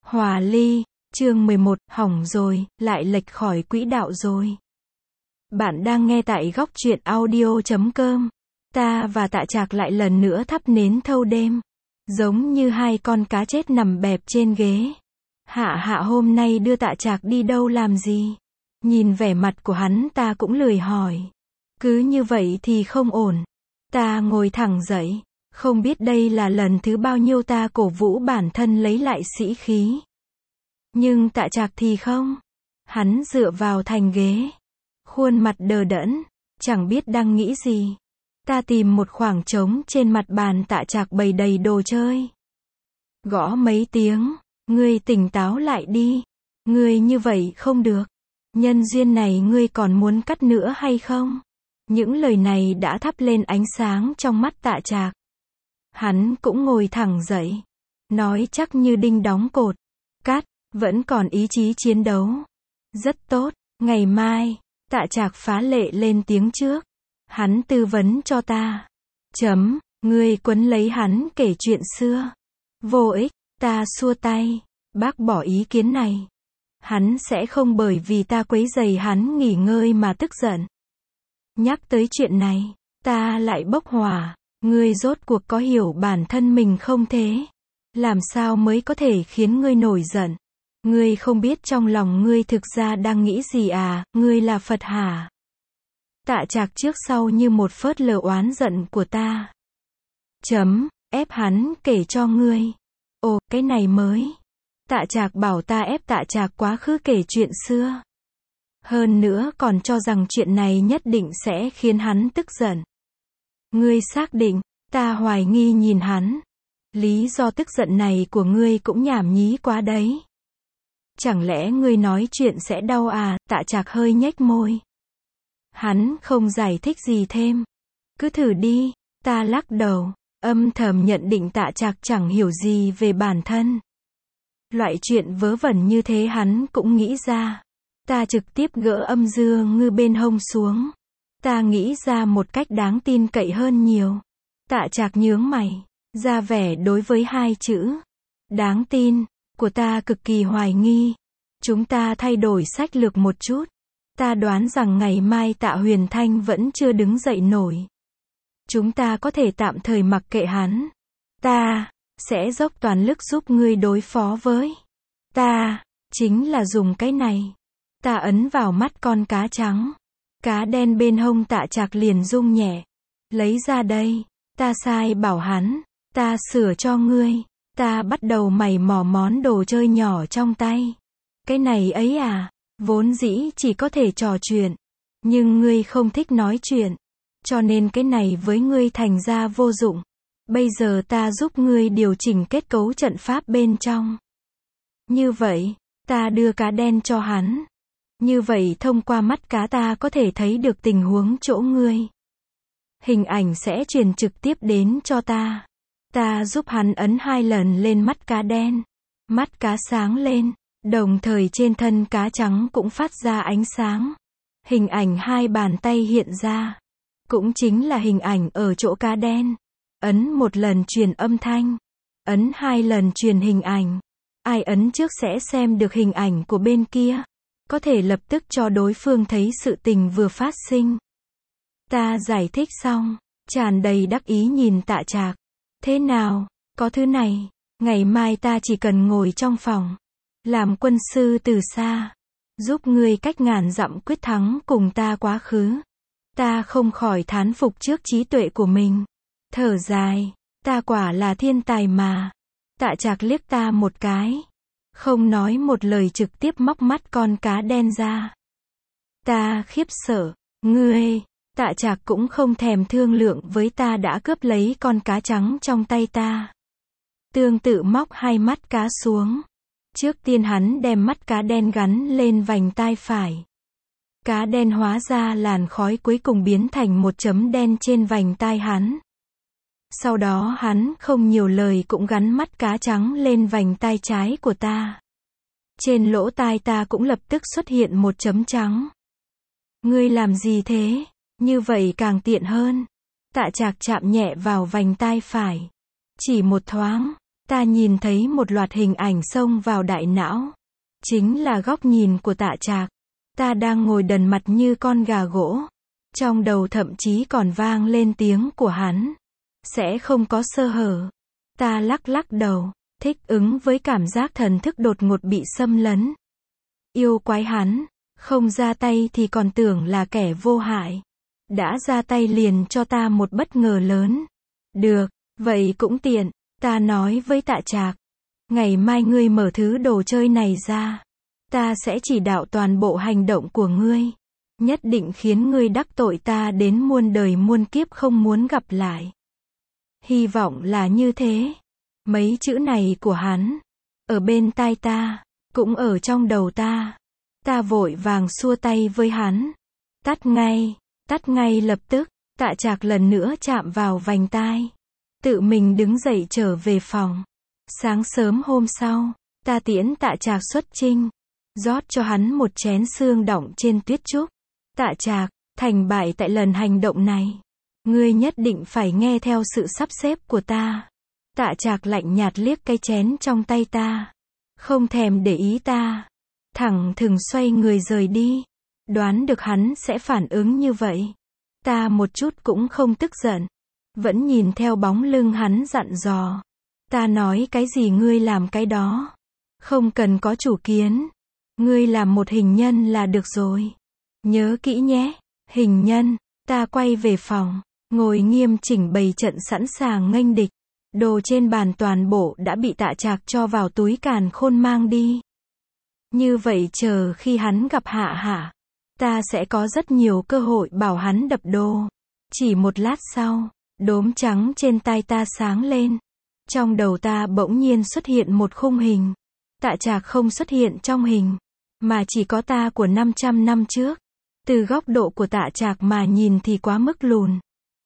Hòa ly, chương 11, hỏng rồi, lại lệch khỏi quỹ đạo rồi. Bạn đang nghe tại góc truyện audio.com. Ta và Tạ Trạc lại lần nữa thắp nến thâu đêm. Giống như hai con cá chết nằm bẹp trên ghế. Hạ hôm nay đưa Tạ Trạc đi đâu làm gì? Nhìn vẻ mặt của hắn ta cũng lười hỏi. Cứ như vậy thì không ổn. Ta ngồi thẳng dậy. Không biết đây là lần thứ bao nhiêu ta cổ vũ bản thân lấy lại sĩ khí. Nhưng Tạ Trạc thì không. Hắn dựa vào thành ghế. Khuôn mặt đờ đẫn. Chẳng biết đang nghĩ gì. Ta tìm một khoảng trống trên mặt bàn. Tạ Trạc bày đầy đồ chơi. Gõ mấy tiếng. Ngươi tỉnh táo lại đi. Ngươi như vậy không được. Nhân duyên này ngươi còn muốn cắt nữa hay không? Những lời này đã thắp lên ánh sáng trong mắt Tạ Trạc. Hắn cũng ngồi thẳng dậy. Nói chắc như đinh đóng cột. Cắt, vẫn còn ý chí chiến đấu. Rất tốt, ngày mai. Tạ Trạc phá lệ lên tiếng trước. Hắn tư vấn cho ta. Ngươi quấn lấy hắn kể chuyện xưa. Vô ích, ta xua tay. Bác bỏ ý kiến này. Hắn sẽ không bởi vì ta quấy rầy hắn nghỉ ngơi mà tức giận. Nhắc tới chuyện này, ta lại bốc hỏa. Ngươi rốt cuộc có hiểu bản thân mình không thế? Làm sao mới có thể khiến ngươi nổi giận? Ngươi không biết trong lòng ngươi thực ra đang nghĩ gì à, ngươi là Phật hả? Tạ Trạc trước sau như một phớt lờ oán giận của ta. Ép hắn kể cho ngươi. Ồ, cái này mới. Tạ Trạc bảo ta ép Tạ Trạc quá khứ kể chuyện xưa. Hơn nữa còn cho rằng chuyện này nhất định sẽ khiến hắn tức giận. Ngươi xác định, ta hoài nghi nhìn hắn. Lý do tức giận này của ngươi cũng nhảm nhí quá đấy. Chẳng lẽ ngươi nói chuyện sẽ đau à? Tạ Trạc hơi nhếch môi. Hắn không giải thích gì thêm. Cứ thử đi, ta lắc đầu, âm thầm nhận định Tạ Trạc chẳng hiểu gì về bản thân. Loại chuyện vớ vẩn như thế hắn cũng nghĩ ra. Ta trực tiếp gỡ âm dưa ngư bên hông xuống. Ta nghĩ ra một cách đáng tin cậy hơn nhiều. Tạ Trạc nhướng mày, ra vẻ đối với hai chữ đáng tin của ta cực kỳ hoài nghi. Chúng ta thay đổi sách lược một chút. Ta đoán rằng ngày mai Tạ Huyền Thanh vẫn chưa đứng dậy nổi. Chúng ta có thể tạm thời mặc kệ hắn. Ta sẽ dốc toàn lực giúp ngươi đối phó với. Ta chính là dùng cái này. Ta ấn vào mắt con cá trắng. Cá đen bên hông Tạ Trạc liền rung nhẹ. Lấy ra đây. Ta sai bảo hắn. Ta sửa cho ngươi. Ta bắt đầu mày mò món đồ chơi nhỏ trong tay. Cái này ấy à. Vốn dĩ chỉ có thể trò chuyện. Nhưng ngươi không thích nói chuyện. Cho nên cái này với ngươi thành ra vô dụng. Bây giờ ta giúp ngươi điều chỉnh kết cấu trận pháp bên trong. Như vậy, ta đưa cá đen cho hắn. Như vậy thông qua mắt cá ta có thể thấy được tình huống chỗ ngươi. Hình ảnh sẽ truyền trực tiếp đến cho ta. Ta giúp hắn ấn 2 lần lên mắt cá đen. Mắt cá sáng lên, đồng thời trên thân cá trắng cũng phát ra ánh sáng. Hình ảnh 2 bàn tay hiện ra. Cũng chính là hình ảnh ở chỗ cá đen. Ấn 1 lần truyền âm thanh. Ấn 2 lần truyền hình ảnh. Ai ấn trước sẽ xem được hình ảnh của bên kia. Có thể lập tức cho đối phương thấy sự tình vừa phát sinh. Ta giải thích xong, tràn đầy đắc ý nhìn Tạ Trạc. Thế nào, có thứ này, ngày mai ta chỉ cần ngồi trong phòng. Làm quân sư từ xa. Giúp ngươi cách ngàn dặm quyết thắng cùng ta quá khứ. Ta không khỏi thán phục trước trí tuệ của mình. Thở dài, ta quả là thiên tài mà. Tạ Trạc liếc ta một cái. Không nói một lời trực tiếp móc mắt con cá đen ra. Ta khiếp sợ. Ngươi, Tạ Trạc cũng không thèm thương lượng với ta đã cướp lấy con cá trắng trong tay ta. Tương tự móc 2 mắt cá xuống. Trước tiên hắn đem mắt cá đen gắn lên vành tai phải. Cá đen hóa ra làn khói cuối cùng biến thành một chấm đen trên vành tai hắn. Sau đó hắn không nhiều lời cũng gắn mắt cá trắng lên vành tai trái của ta. Trên lỗ tai ta cũng lập tức xuất hiện một chấm trắng. Ngươi làm gì thế? Như vậy càng tiện hơn. Tạ Trạc chạm nhẹ vào vành tai phải. Chỉ một thoáng, Ta nhìn thấy một loạt hình ảnh xông vào đại não. Chính là góc nhìn của Tạ Trạc. Ta đang ngồi đần mặt như con gà gỗ. Trong đầu thậm chí còn vang lên tiếng của hắn. Sẽ không có sơ hở. Ta lắc lắc đầu, thích ứng với cảm giác thần thức đột ngột bị xâm lấn. Yêu quái hắn, không ra tay thì còn tưởng là kẻ vô hại. Đã ra tay liền cho ta một bất ngờ lớn. Được, vậy cũng tiện, ta nói với Tạ Trạc. Ngày mai ngươi mở thứ đồ chơi này ra. Ta sẽ chỉ đạo toàn bộ hành động của ngươi. Nhất định khiến ngươi đắc tội ta đến muôn đời muôn kiếp không muốn gặp lại. Hy vọng là như thế. Mấy chữ này của hắn, ở bên tai ta, cũng ở trong đầu ta. Ta vội vàng xua tay với hắn. Tắt ngay lập tức. Tạ Trạc lần nữa chạm vào vành tai. Tự mình đứng dậy trở về phòng. Sáng sớm hôm sau, ta tiễn Tạ Trạc xuất chinh. Rót cho hắn một chén sương đọng trên tuyết trúc. Tạ Trạc, thành bại tại lần hành động này. Ngươi nhất định phải nghe theo sự sắp xếp của ta. Tạ Trạc lạnh nhạt liếc cái chén trong tay ta. Không thèm để ý ta. Thẳng thừng xoay người rời đi. Đoán được hắn sẽ phản ứng như vậy. Ta một chút cũng không tức giận. Vẫn nhìn theo bóng lưng hắn dặn dò. Ta nói cái gì ngươi làm cái đó. Không cần có chủ kiến. Ngươi làm một hình nhân là được rồi. Nhớ kỹ nhé. Hình nhân. Ta quay về phòng. Ngồi nghiêm chỉnh bày trận sẵn sàng nghênh địch. Đồ trên bàn toàn bộ đã bị Tạ Trạc cho vào túi càn khôn mang đi. Như vậy chờ khi hắn gặp Hạ Hạ, ta sẽ có rất nhiều cơ hội bảo hắn đập đồ. Chỉ một lát sau, đốm trắng trên tai ta sáng lên. Trong đầu ta bỗng nhiên xuất hiện một khung hình. Tạ Trạc không xuất hiện trong hình, mà chỉ có ta của 500 năm trước. Từ góc độ của Tạ Trạc mà nhìn thì quá mức lùn.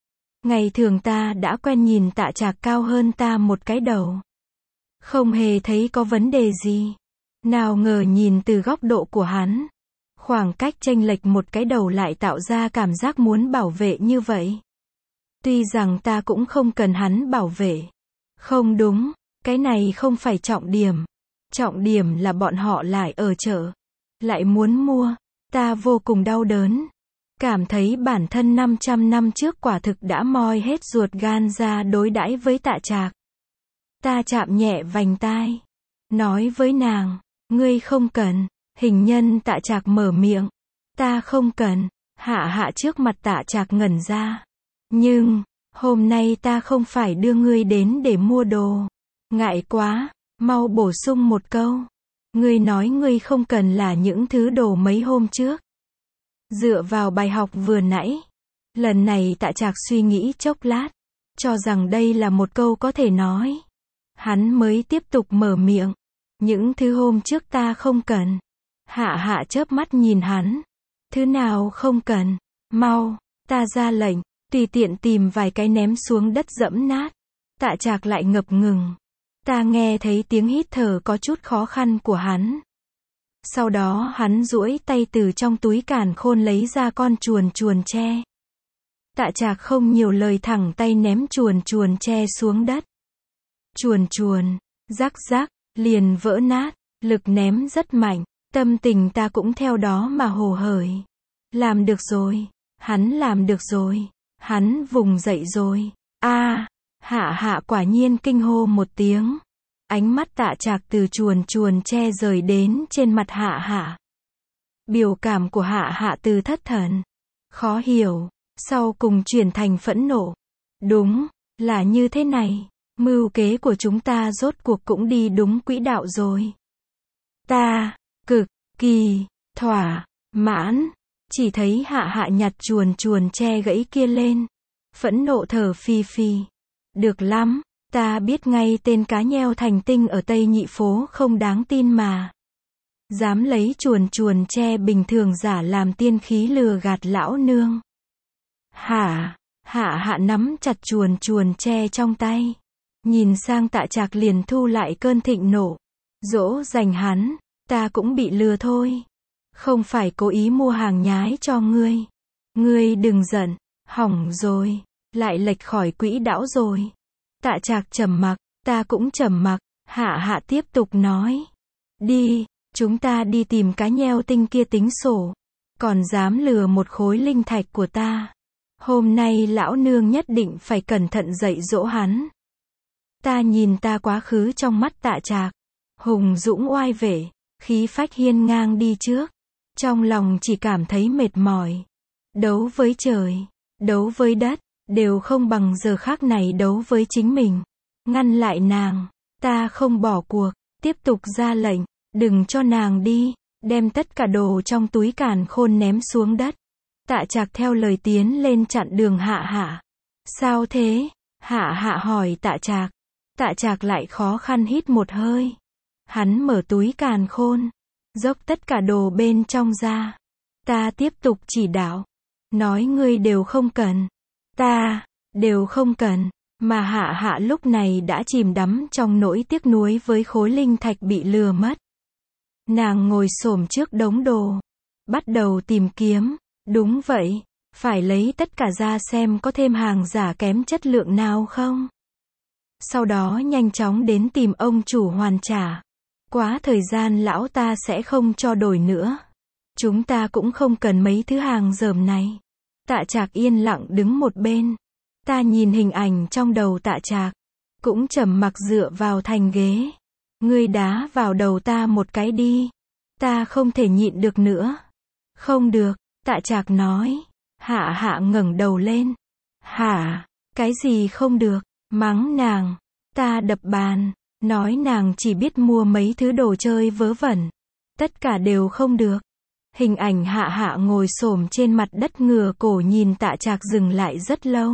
Ngày thường ta đã quen nhìn Tạ Trạc cao hơn ta một cái đầu. Không hề thấy có vấn đề gì. Nào ngờ nhìn từ góc độ của hắn, khoảng cách chênh lệch một cái đầu lại tạo ra cảm giác muốn bảo vệ như vậy. Tuy rằng ta cũng không cần hắn bảo vệ. Không đúng, cái này không phải trọng điểm. Trọng điểm là bọn họ lại ở chợ. Lại muốn mua. Ta vô cùng đau đớn. Cảm thấy bản thân 500 năm trước quả thực đã moi hết ruột gan ra đối đãi với Tạ Trạc. Ta chạm nhẹ vành tai. Nói với nàng, ngươi không cần. Hình nhân Tạ Trạc mở miệng. Ta không cần. Hạ Hạ trước mặt Tạ Trạc ngẩn ra. Nhưng, hôm nay ta không phải đưa ngươi đến để mua đồ. Ngại quá, mau bổ sung một câu. Ngươi nói ngươi không cần là những thứ đồ mấy hôm trước. Dựa vào bài học vừa nãy, lần này Tạ Trạc suy nghĩ chốc lát, cho rằng đây là một câu có thể nói. Hắn mới tiếp tục mở miệng. Những thứ hôm trước ta không cần. Hạ Hạ chớp mắt nhìn hắn. Thứ nào không cần? Mau, ta ra lệnh, tùy tiện tìm vài cái ném xuống đất dẫm nát. Tạ Trạc lại ngập ngừng. Ta nghe thấy tiếng hít thở có chút khó khăn của hắn. Sau đó hắn duỗi tay từ trong túi càn khôn lấy ra con chuồn chuồn tre. Tạ Trạc không nhiều lời thẳng tay ném chuồn chuồn tre xuống đất. Chuồn chuồn, rắc rắc, liền vỡ nát, lực ném rất mạnh, tâm tình ta cũng theo đó mà hồ hởi. Làm được rồi, hắn làm được rồi, hắn vùng dậy rồi. Hạ Hạ quả nhiên kinh hô một tiếng. Ánh mắt Tạ Trạc từ chuồn chuồn tre rời đến trên mặt Hạ Hạ. Biểu cảm của Hạ Hạ từ thất thần, khó hiểu, sau cùng chuyển thành phẫn nộ. Đúng, là như thế này, mưu kế của chúng ta rốt cuộc cũng đi đúng quỹ đạo rồi. Ta, cực kỳ, thỏa mãn, chỉ thấy Hạ Hạ nhặt chuồn chuồn tre gãy kia lên. Phẫn nộ thở phì phì. Được lắm. Ta biết ngay tên cá nheo thành tinh ở Tây Nhị Phố không đáng tin mà. Dám lấy chuồn chuồn tre bình thường giả làm tiên khí lừa gạt lão nương. Hạ Hạ nắm chặt chuồn chuồn tre trong tay. Nhìn sang Tạ Trạc liền thu lại cơn thịnh nộ. Dỗ dành hắn, ta cũng bị lừa thôi. Không phải cố ý mua hàng nhái cho ngươi. Ngươi đừng giận, hỏng rồi, lại lệch khỏi quỹ đạo rồi. Tạ Trạc trầm mặc, Ta cũng trầm mặc, Hạ Hạ tiếp tục nói. Đi, chúng ta đi tìm cá nheo tinh kia tính sổ. Còn dám lừa một khối linh thạch của ta. Hôm nay lão nương nhất định phải cẩn thận dạy dỗ hắn. Ta nhìn ta quá khứ trong mắt Tạ Trạc. Hùng dũng oai vệ, khí phách hiên ngang đi trước. Trong lòng chỉ cảm thấy mệt mỏi. Đấu với trời, đấu với đất, đều không bằng giờ khắc này đấu với chính mình. Ngăn lại nàng, ta không bỏ cuộc, tiếp tục ra lệnh, đừng cho nàng đi, đem tất cả đồ trong túi càn khôn ném xuống đất. Tạ Trạc theo lời tiến lên chặn đường Hạ Hạ. Sao thế? Hạ Hạ hỏi Tạ Trạc. Tạ Trạc lại khó khăn hít một hơi. Hắn mở túi càn khôn, dốc tất cả đồ bên trong ra. Ta tiếp tục chỉ đạo, nói ngươi đều không cần. Ta, đều không cần. Mà Hạ Hạ lúc này đã chìm đắm trong nỗi tiếc nuối với khối linh thạch bị lừa mất. Nàng ngồi xổm trước đống đồ, bắt đầu tìm kiếm. Đúng vậy, phải lấy tất cả ra xem có thêm hàng giả kém chất lượng nào không. Sau đó nhanh chóng đến tìm ông chủ hoàn trả. Quá thời gian lão ta sẽ không cho đổi nữa. Chúng ta cũng không cần mấy thứ hàng dởm này. Tạ Trạc yên lặng đứng một bên. Ta nhìn hình ảnh trong đầu Tạ Trạc, cũng trầm mặc dựa vào thành ghế. Ngươi đá vào đầu ta một cái đi. Ta không thể nhịn được nữa. Không được, Tạ Trạc nói. Hạ Hạ ngẩng đầu lên. Hả, cái gì không được? Mắng nàng. Ta đập bàn, nói nàng chỉ biết mua mấy thứ đồ chơi vớ vẩn. Tất cả đều không được. Hình ảnh Hạ Hạ ngồi xổm trên mặt đất ngửa cổ nhìn Tạ Trạc dừng lại rất lâu.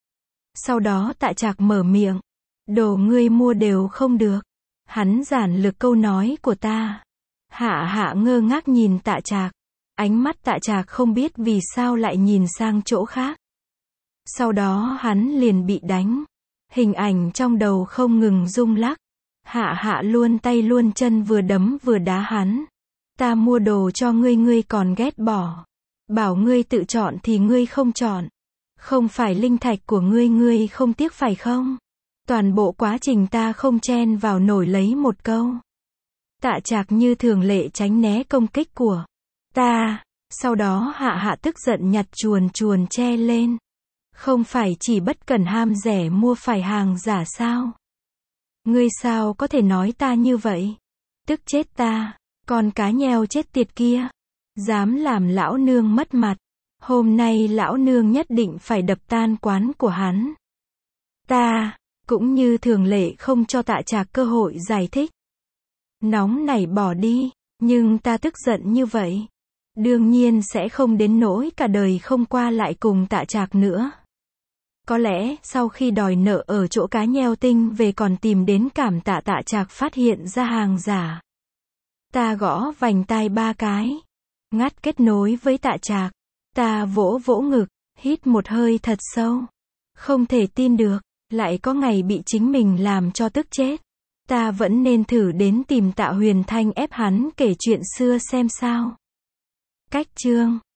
Sau đó Tạ Trạc mở miệng. Đồ ngươi mua đều không được. Hắn giản lược câu nói của ta. Hạ Hạ ngơ ngác nhìn Tạ Trạc. Ánh mắt Tạ Trạc không biết vì sao lại nhìn sang chỗ khác. Sau đó hắn liền bị đánh. Hình ảnh trong đầu không ngừng rung lắc. Hạ Hạ luôn tay luôn chân vừa đấm vừa đá hắn. Ta mua đồ cho ngươi ngươi còn ghét bỏ. Bảo ngươi tự chọn thì ngươi không chọn. Không phải linh thạch của ngươi ngươi không tiếc phải không? Toàn bộ quá trình ta không chen vào nổi lấy một câu. Tạ Trạc như thường lệ tránh né công kích của ta. Sau đó Hạ Hạ tức giận nhặt chuồn chuồn che lên. Không phải chỉ bất cẩn ham rẻ mua phải hàng giả sao? Ngươi sao có thể nói ta như vậy? Tức chết ta. Con cá nheo chết tiệt kia. Dám làm lão nương mất mặt. Hôm nay lão nương nhất định phải đập tan quán của hắn. Ta, cũng như thường lệ không cho Tạ Trạc cơ hội giải thích. Nóng nảy bỏ đi, nhưng ta tức giận như vậy. Đương nhiên sẽ không đến nỗi cả đời không qua lại cùng Tạ Trạc nữa. Có lẽ, sau khi đòi nợ ở chỗ cá nheo tinh về còn tìm đến cảm tạ Tạ Trạc phát hiện ra hàng giả. Ta gõ vành tai 3 cái. Ngắt kết nối với Tạ Trạc. Ta vỗ vỗ ngực, hít một hơi thật sâu. Không thể tin được, lại có ngày bị chính mình làm cho tức chết. Ta vẫn nên thử đến tìm Tạ Huyền Thanh ép hắn kể chuyện xưa xem sao. Cách chương